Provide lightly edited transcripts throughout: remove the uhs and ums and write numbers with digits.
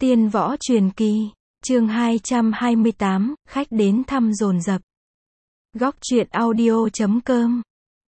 Tiên võ truyền kỳ, chương 228, khách đến thăm dồn dập. Góc truyện audio.com.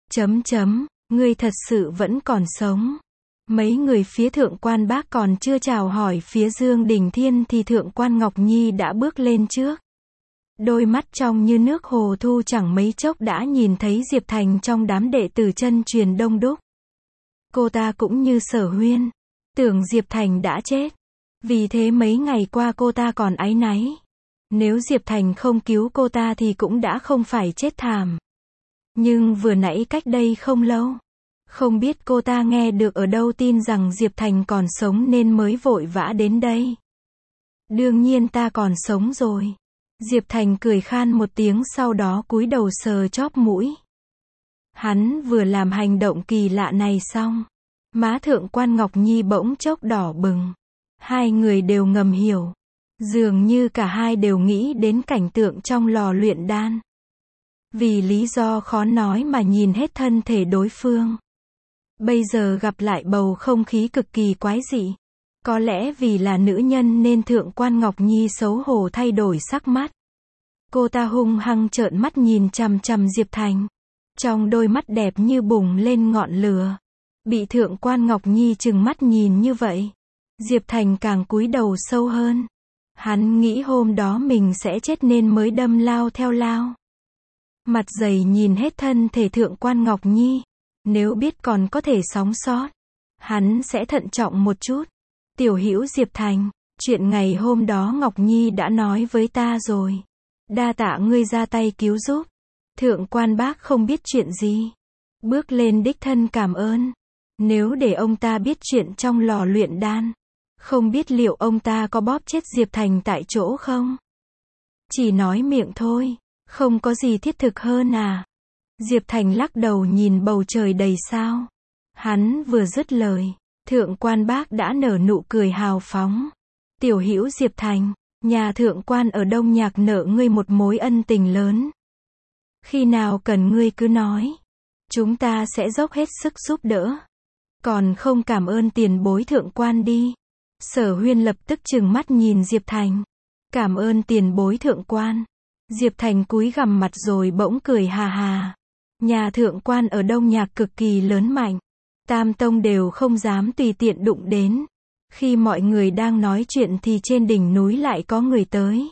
Ngươi thật sự vẫn còn sống. Mấy người phía thượng quan bác còn chưa chào hỏi phía Dương Đình Thiên thì thượng quan Ngọc Nhi đã bước lên trước. Đôi mắt trong như nước hồ thu chẳng mấy chốc đã nhìn thấy Diệp Thành trong đám đệ tử chân truyền đông đúc. Cô ta cũng như Sở Huyên, tưởng Diệp Thành đã chết. Vì thế mấy ngày qua cô ta còn áy náy. Nếu Diệp Thành không cứu cô ta thì cũng đã không phải chết thảm. Nhưng vừa nãy cách đây không lâu, không biết cô ta nghe được ở đâu tin rằng Diệp Thành còn sống nên mới vội vã đến đây. Đương nhiên ta còn sống rồi. Diệp Thành cười khan một tiếng sau đó cúi đầu sờ chóp mũi. Hắn vừa làm hành động kỳ lạ này xong, má thượng quan Ngọc Nhi bỗng chốc đỏ bừng. Hai người đều ngầm hiểu. Dường như cả hai đều nghĩ đến cảnh tượng trong lò luyện đan. Vì lý do khó nói mà nhìn hết thân thể đối phương. Bây giờ gặp lại bầu không khí cực kỳ quái dị. Có lẽ vì là nữ nhân nên thượng quan Ngọc Nhi xấu hổ thay đổi sắc mắt. Cô ta hung hăng trợn mắt nhìn chằm chằm Diệp Thành. Trong đôi mắt đẹp như bùng lên ngọn lửa. Bị thượng quan Ngọc Nhi trừng mắt nhìn như vậy, Diệp Thành càng cúi đầu sâu hơn. Hắn nghĩ hôm đó mình sẽ chết nên mới đâm lao theo lao. Mặt dày nhìn hết thân thể thượng quan Ngọc Nhi. Nếu biết còn có thể sống sót, hắn sẽ thận trọng một chút. Tiểu hữu Diệp Thành, chuyện ngày hôm đó Ngọc Nhi đã nói với ta rồi. Đa tạ ngươi ra tay cứu giúp. Thượng quan bác không biết chuyện gì. Bước lên đích thân cảm ơn. Nếu để ông ta biết chuyện trong lò luyện đan, không biết liệu ông ta có bóp chết Diệp Thành tại chỗ không? Chỉ nói miệng thôi, không có gì thiết thực hơn à? Diệp Thành lắc đầu nhìn bầu trời đầy sao. Hắn vừa dứt lời, thượng quan bác đã nở nụ cười hào phóng. Tiểu hữu Diệp Thành, nhà thượng quan ở Đông Nhạc nợ ngươi một mối ân tình lớn. Khi nào cần ngươi cứ nói. Chúng ta sẽ dốc hết sức giúp đỡ. Còn không cảm ơn tiền bối thượng quan đi. Sở Huyên lập tức trừng mắt nhìn Diệp Thành. Cảm ơn tiền bối thượng quan. Diệp Thành cúi gằm mặt rồi bỗng cười hà hà. Nhà thượng quan ở Đông Nhạc cực kỳ lớn mạnh. Tam tông đều không dám tùy tiện đụng đến. Khi mọi người đang nói chuyện thì trên đỉnh núi lại có người tới.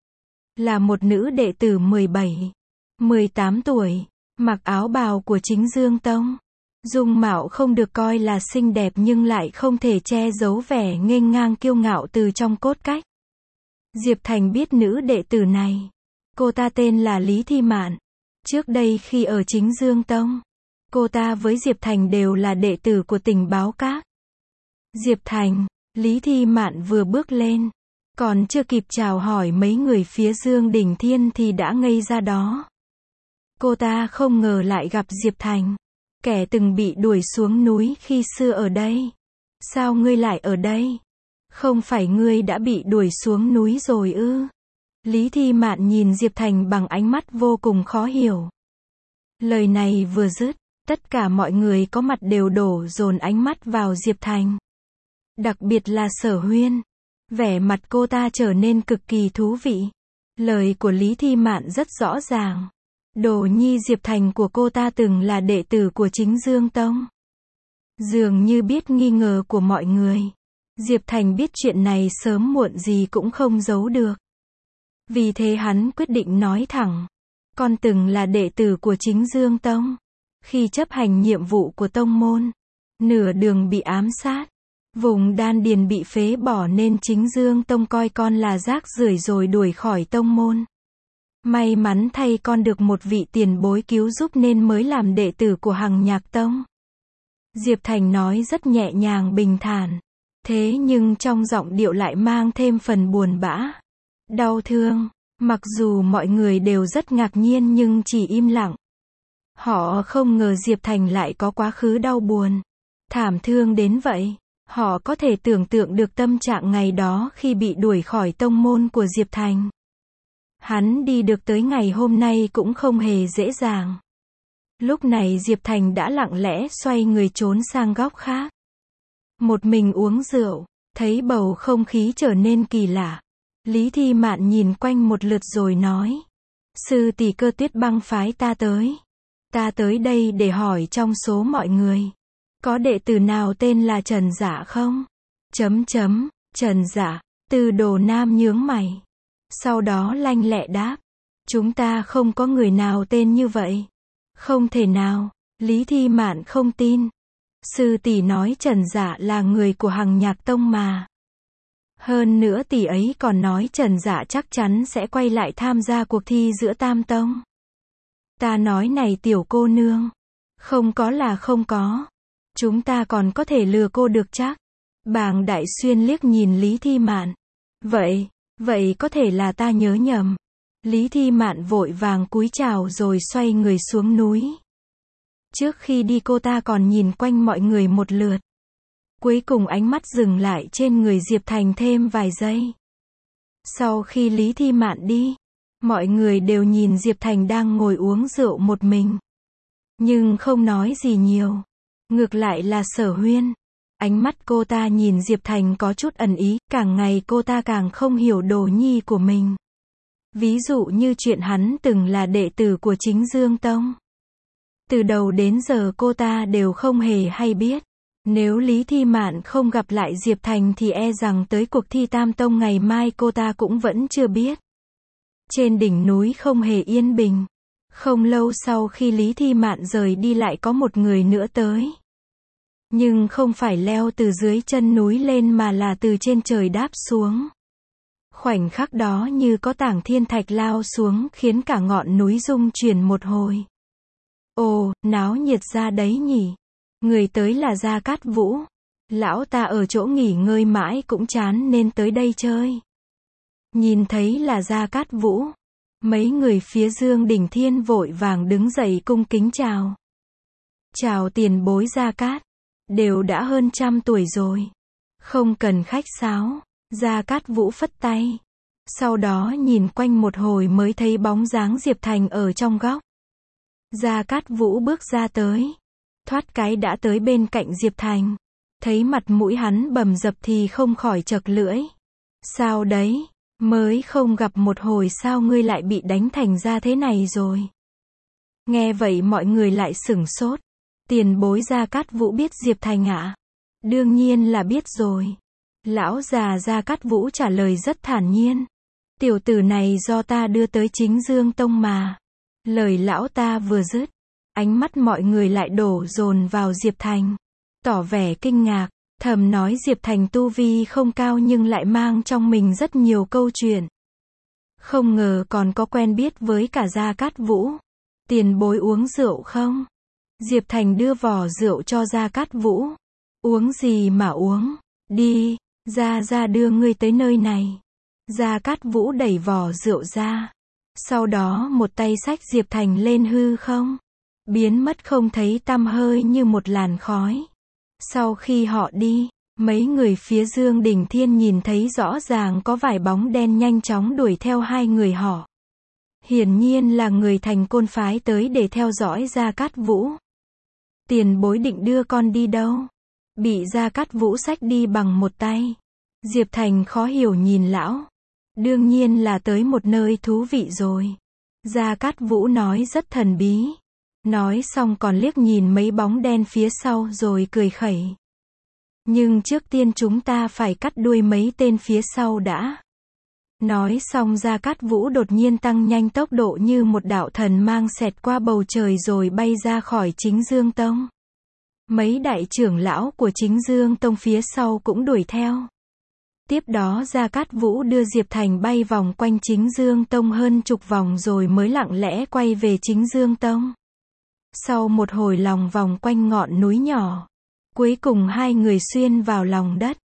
Là một nữ đệ tử 17, 18 tuổi, mặc áo bào của chính Dương Tông. Dung mạo không được coi là xinh đẹp nhưng lại không thể che giấu vẻ nghênh ngang kiêu ngạo từ trong cốt cách. Diệp Thành biết nữ đệ tử này. Cô ta tên là Lý Thi Mạn. Trước đây khi ở chính Dương Tông, cô ta với Diệp Thành đều là đệ tử của tình báo các. Diệp Thành, Lý Thi Mạn vừa bước lên. Còn chưa kịp chào hỏi mấy người phía Dương Đình Thiên thì đã ngây ra đó. Cô ta không ngờ lại gặp Diệp Thành. Kẻ từng bị đuổi xuống núi khi xưa ở đây. Sao ngươi lại ở đây? Không phải ngươi đã bị đuổi xuống núi rồi ư? Lý Thi Mạn nhìn Diệp Thành bằng ánh mắt vô cùng khó hiểu. Lời này vừa dứt, tất cả mọi người có mặt đều đổ dồn ánh mắt vào Diệp Thành. Đặc biệt là Sở Huyên. Vẻ mặt cô ta trở nên cực kỳ thú vị. Lời của Lý Thi Mạn rất rõ ràng. Đồ nhi Diệp Thành của cô ta từng là đệ tử của chính Dương Tông. Dường như biết nghi ngờ của mọi người. Diệp Thành biết chuyện này sớm muộn gì cũng không giấu được. Vì thế hắn quyết định nói thẳng. Con từng là đệ tử của chính Dương Tông. Khi chấp hành nhiệm vụ của tông môn, nửa đường bị ám sát. Vùng đan điền bị phế bỏ nên chính Dương Tông coi con là rác rưởi rồi đuổi khỏi tông môn. May mắn thay con được một vị tiền bối cứu giúp nên mới làm đệ tử của Hằng Nhạc Tông. Diệp Thành nói rất nhẹ nhàng bình thản. Thế nhưng trong giọng điệu lại mang thêm phần buồn bã, đau thương. Mặc dù mọi người đều rất ngạc nhiên nhưng chỉ im lặng. Họ không ngờ Diệp Thành lại có quá khứ đau buồn, thảm thương đến vậy. Họ có thể tưởng tượng được tâm trạng ngày đó khi bị đuổi khỏi tông môn của Diệp Thành. Hắn đi được tới ngày hôm nay cũng không hề dễ dàng. Lúc này Diệp Thành đã lặng lẽ xoay người trốn sang góc khác. Một mình uống rượu, Thấy bầu không khí trở nên kỳ lạ, Lý Thi Mạn nhìn quanh một lượt rồi nói. Sư tỷ Cơ Tuyết Băng phái ta tới. Ta tới đây để hỏi trong số mọi người, có đệ tử nào tên là Trần Dạ không? Trần Dạ. Từ Đồ Nam nhướng mày. Sau đó lanh lẹ đáp. Chúng ta không có người nào tên như vậy. Không thể nào. Lý Thi Mạn không tin. Sư tỷ nói Trần Dạ là người của Hằng Nhạc Tông mà. Hơn nữa tỷ ấy còn nói Trần Dạ chắc chắn sẽ quay lại tham gia cuộc thi giữa Tam Tông. Ta nói này tiểu cô nương. Không có là không có. Chúng ta còn có thể lừa cô được chắc. Bàng Đại Xuyên liếc nhìn Lý Thi Mạn. Vậy có thể là ta nhớ nhầm. Lý Thi Mạn vội vàng cúi chào rồi xoay người xuống núi. Trước khi đi cô ta còn nhìn quanh mọi người một lượt. Cuối cùng ánh mắt dừng lại trên người Diệp Thành thêm vài giây. Sau khi Lý Thi Mạn đi, mọi người đều nhìn Diệp Thành đang ngồi uống rượu một mình. Nhưng không nói gì nhiều. Ngược lại là Sở Huyên. Ánh mắt cô ta nhìn Diệp Thành có chút ẩn ý, càng ngày cô ta càng không hiểu đồ nhi của mình. Ví dụ như chuyện hắn từng là đệ tử của Chính Dương Tông. Từ đầu đến giờ cô ta đều không hề hay biết. Nếu Lý Thi Mạn không gặp lại Diệp Thành thì e rằng tới cuộc thi Tam Tông ngày mai cô ta cũng vẫn chưa biết. Trên đỉnh núi không hề yên bình. Không lâu sau khi Lý Thi Mạn rời đi lại có một người nữa tới. Nhưng không phải leo từ dưới chân núi lên mà là từ trên trời đáp xuống. Khoảnh khắc đó như có tảng thiên thạch lao xuống khiến cả ngọn núi rung chuyển một hồi. Ồ, náo nhiệt ra đấy nhỉ. Người tới là Gia Cát Vũ. Lão ta ở chỗ nghỉ ngơi mãi cũng chán nên tới đây chơi. Nhìn thấy là Gia Cát Vũ. Mấy người phía Dương Đỉnh Thiên vội vàng đứng dậy cung kính chào. Chào tiền bối Gia Cát. Đều đã hơn 100 tuổi rồi. Không cần khách sáo. Gia Cát Vũ phất tay. Sau đó nhìn quanh một hồi mới thấy bóng dáng Diệp Thành ở trong góc. Gia Cát Vũ bước ra tới. Thoát cái đã tới bên cạnh Diệp Thành. Thấy mặt mũi hắn bầm dập thì không khỏi chật lưỡi. Sao đấy? Mới không gặp một hồi sao ngươi lại bị đánh thành ra thế này rồi? Nghe vậy mọi người lại sửng sốt. Tiền bối Gia Cát Vũ biết Diệp Thành ạ? Đương nhiên là biết rồi. Lão già Gia Cát Vũ trả lời rất thản nhiên. Tiểu tử này do ta đưa tới Chính Dương Tông mà. Lời lão ta vừa dứt, ánh mắt mọi người lại đổ dồn vào Diệp Thành. Tỏ vẻ kinh ngạc, thầm nói Diệp Thành tu vi không cao nhưng lại mang trong mình rất nhiều câu chuyện. Không ngờ còn có quen biết với cả Gia Cát Vũ. Tiền bối uống rượu không? Diệp Thành đưa vò rượu cho Gia Cát Vũ. Uống gì mà uống? Đi, ra đưa ngươi tới nơi này. Gia Cát Vũ đẩy vò rượu ra. Sau đó một tay xách Diệp Thành lên hư không. Biến mất không thấy tăm hơi như một làn khói. Sau khi họ đi, mấy người phía Dương Đỉnh Thiên nhìn thấy rõ ràng có vài bóng đen nhanh chóng đuổi theo hai người họ. Hiển nhiên là người Thành Côn phái tới để theo dõi Gia Cát Vũ. Tiền bối định đưa con đi đâu? Bị Gia Cát Vũ xách đi bằng một tay. Diệp Thành khó hiểu nhìn lão. Đương nhiên là tới một nơi thú vị rồi. Gia Cát Vũ nói rất thần bí. Nói xong còn liếc nhìn mấy bóng đen phía sau rồi cười khẩy. Nhưng trước tiên chúng ta phải cắt đuôi mấy tên phía sau đã. Nói xong Gia Cát Vũ đột nhiên tăng nhanh tốc độ như một đạo thần mang xẹt qua bầu trời rồi bay ra khỏi Chính Dương Tông. Mấy đại trưởng lão của Chính Dương Tông phía sau cũng đuổi theo. Tiếp đó Gia Cát Vũ đưa Diệp Thành bay vòng quanh Chính Dương Tông hơn chục vòng rồi mới lặng lẽ quay về Chính Dương Tông. Sau một hồi lòng vòng quanh ngọn núi nhỏ, cuối cùng hai người xuyên vào lòng đất.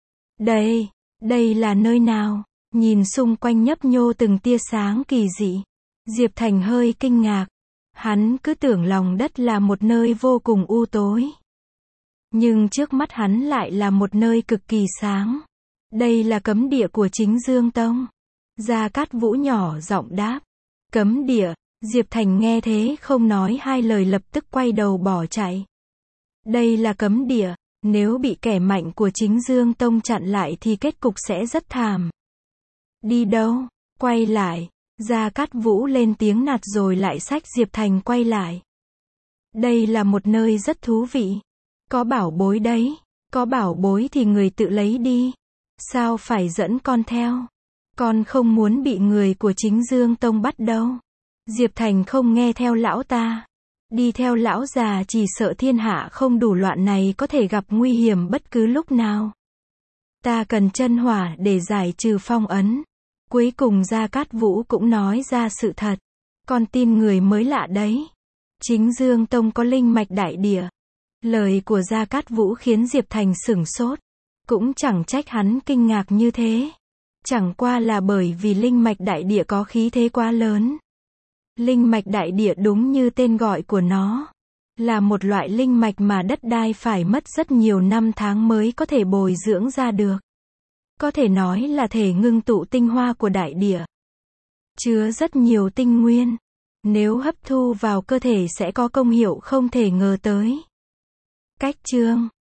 Đây là nơi nào? Nhìn xung quanh nhấp nhô từng tia sáng kỳ dị. Diệp Thành hơi kinh ngạc. Hắn cứ tưởng lòng đất là một nơi vô cùng u tối. Nhưng trước mắt hắn lại là một nơi cực kỳ sáng. Đây là cấm địa của Chính Dương Tông. Gia Cát Vũ nhỏ giọng đáp. Cấm địa. Diệp Thành nghe thế không nói hai lời lập tức quay đầu bỏ chạy. Đây là cấm địa. Nếu bị kẻ mạnh của Chính Dương Tông chặn lại thì kết cục sẽ rất thảm. Đi đâu? Quay lại. Gia Cát Vũ lên tiếng nạt rồi lại xách Diệp Thành quay lại. Đây là một nơi rất thú vị. Có bảo bối đấy. Có bảo bối thì người tự lấy đi. Sao phải dẫn con theo? Con không muốn bị người của Chính Dương Tông bắt đâu. Diệp Thành không nghe theo lão ta. Đi theo lão già chỉ sợ thiên hạ không đủ loạn này có thể gặp nguy hiểm bất cứ lúc nào. Ta cần chân hỏa để giải trừ phong ấn. Cuối cùng Gia Cát Vũ cũng nói ra sự thật. Con tin người mới lạ đấy. Chính Dương Tông có linh mạch đại địa. Lời của Gia Cát Vũ khiến Diệp Thành sửng sốt. Cũng chẳng trách hắn kinh ngạc như thế. Chẳng qua là bởi vì linh mạch đại địa có khí thế quá lớn. Linh mạch đại địa đúng như tên gọi của nó. Là một loại linh mạch mà đất đai phải mất rất nhiều năm tháng mới có thể bồi dưỡng ra được. Có thể nói là thể ngưng tụ tinh hoa của đại địa. Chứa rất nhiều tinh nguyên. Nếu hấp thu vào cơ thể sẽ có công hiệu không thể ngờ tới. Cách chương